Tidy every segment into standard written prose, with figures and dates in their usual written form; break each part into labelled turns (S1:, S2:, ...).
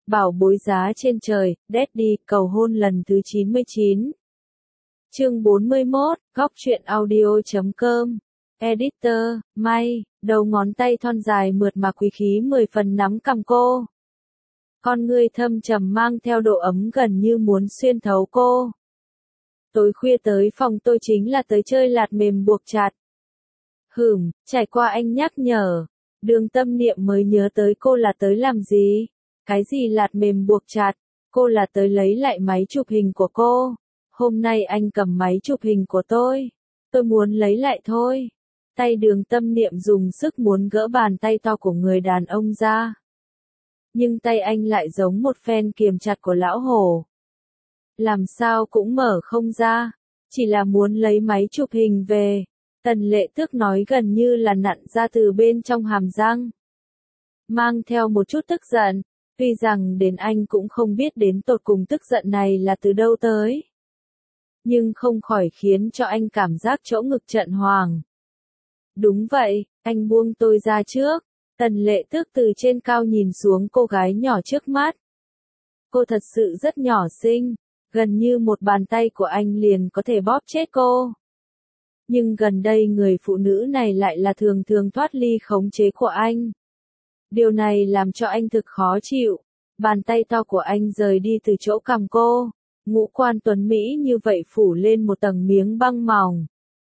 S1: Bảo bối giá trên trời, Daddy, cầu hôn lần thứ 99. Chương 41, góc truyện audio.com. Editor, May, đầu ngón tay thon dài mượt mà quý khí 10 phần nắm cằm cô. Con ngươi thâm trầm mang theo độ ấm gần như muốn xuyên thấu cô. Tối khuya tới phòng tôi chính là tới chơi lạt mềm buộc chặt. Trải qua anh nhắc nhở, Đường Tâm Niệm mới nhớ tới cô là tới làm gì. Cái gì lạt mềm buộc chặt, cô là tới lấy lại máy chụp hình của cô. Hôm nay anh cầm máy chụp hình của tôi muốn lấy lại thôi. Tay Đường Tâm Niệm dùng sức muốn gỡ bàn tay to của người đàn ông ra. Nhưng tay anh lại giống một phen kiềm chặt của lão hổ. Làm sao cũng mở không ra, chỉ là muốn lấy máy chụp hình về. Tần Lệ Tước nói gần như là nặn ra từ bên trong hàm răng. Mang theo một chút tức giận, tuy rằng đến anh cũng không biết đến tột cùng tức giận này là từ đâu tới. Nhưng không khỏi khiến cho anh cảm giác chỗ ngực trận hoàng. Đúng vậy, anh buông tôi ra trước. Tần Lệ Tước từ trên cao nhìn xuống cô gái nhỏ trước mắt. Cô thật sự rất nhỏ xinh, gần như một bàn tay của anh liền có thể bóp chết cô. Nhưng gần đây người phụ nữ này lại là thường thường thoát ly khống chế của anh. Điều này làm cho anh thực khó chịu. Bàn tay to của anh rời đi từ chỗ cằm cô. Ngũ quan tuấn Mỹ như vậy phủ lên một tầng miếng băng mỏng.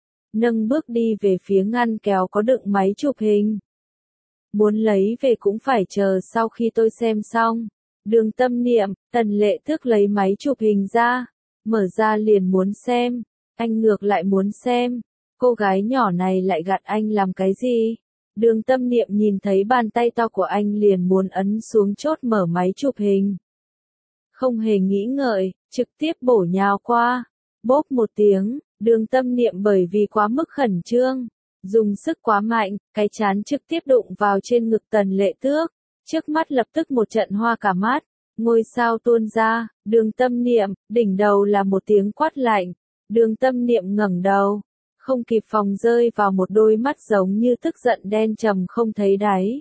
S1: Nâng bước đi về phía ngăn kéo có đựng máy chụp hình. Muốn lấy về cũng phải chờ sau khi tôi xem xong. Đường Tâm Niệm, Tần Lệ Tước lấy máy chụp hình ra. Mở ra liền muốn xem. Anh ngược lại muốn xem. Cô gái nhỏ này lại gạt anh làm cái gì? Đường Tâm Niệm nhìn thấy bàn tay to của anh liền muốn ấn xuống chốt mở máy chụp hình. Không hề nghĩ ngợi, trực tiếp bổ nhào qua. Bốp một tiếng, Đường Tâm Niệm bởi vì quá mức khẩn trương, dùng sức quá mạnh, cái trán trực tiếp đụng vào trên ngực Tần Lệ Tước. Trước mắt lập tức một trận hoa cả mắt, ngôi sao tuôn ra. Đường Tâm Niệm, đỉnh đầu là một tiếng quát lạnh. Đường Tâm Niệm ngẩng đầu, không kịp phòng rơi vào một đôi mắt giống như tức giận đen trầm không thấy đáy.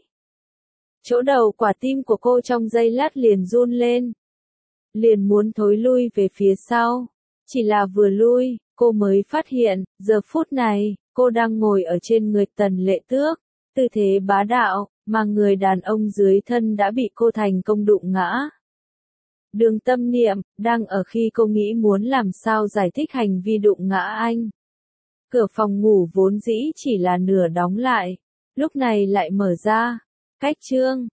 S1: Chỗ đầu quả tim của cô trong giây lát liền run lên. Liền muốn thối lui về phía sau. Chỉ là vừa lui, cô mới phát hiện, giờ phút này, cô đang ngồi ở trên người Tần Lệ Tước. Tư thế bá đạo, mà người đàn ông dưới thân đã bị cô thành công đụng ngã. Đường Tâm Niệm, đang ở khi cô nghĩ muốn làm sao giải thích hành vi đụng ngã anh. Cửa phòng ngủ vốn dĩ chỉ là nửa đóng lại, lúc này lại mở ra. Cách chương,